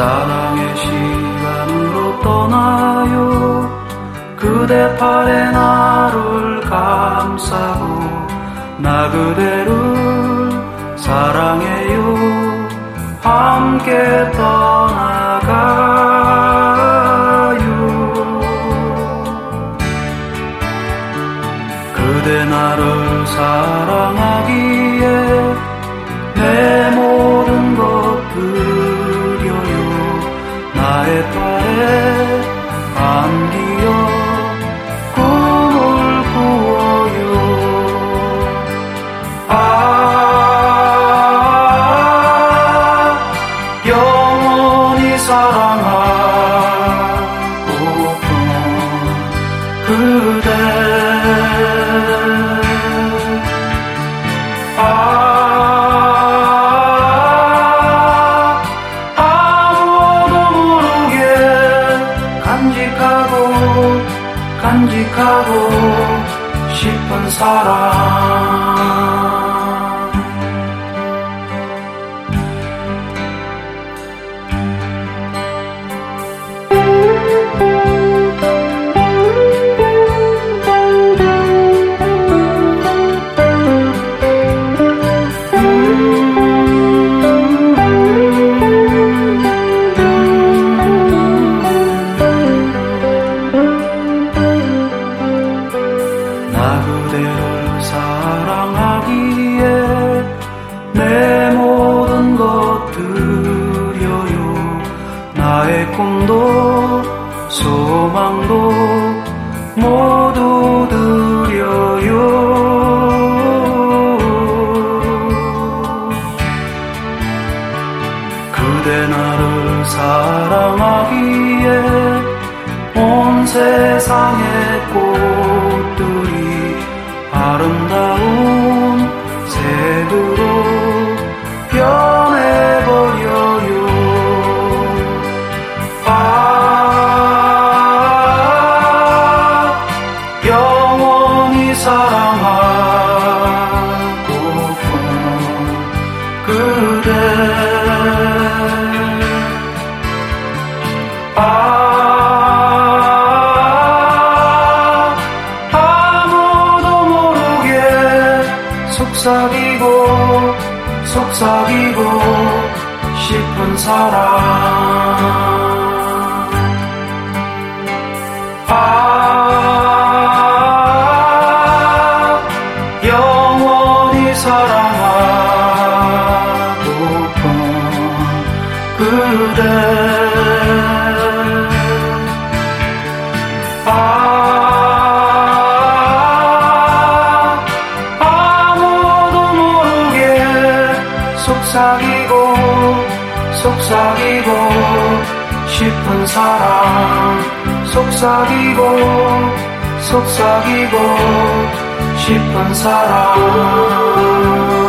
사랑의 시간으로 떠나요. 그대 팔에 나를 감싸고 나 그대를 사랑해요. 함께 떠나가요. 그대 나를 사랑하기에 내 모든 것 드려요. 나의 팔에 안기어 꿈을 꾸어요. 영원히 사랑하고픈 그대. 간직하고 싶은 사랑. 나 그대를 사랑하기에 내 모든 것 드려요. 나의 꿈도 소망도 모두 드려요. 그대 나를 사랑하기에 온 세상의 꽃들이 아름다운 색으로 변해버려요. 영원히 사랑하고픈 그대. 속삭이고 싶은 사랑. 영원히 사랑하고픈 그대. 속삭이고 싶은 사랑. 속삭이고 싶은 사랑.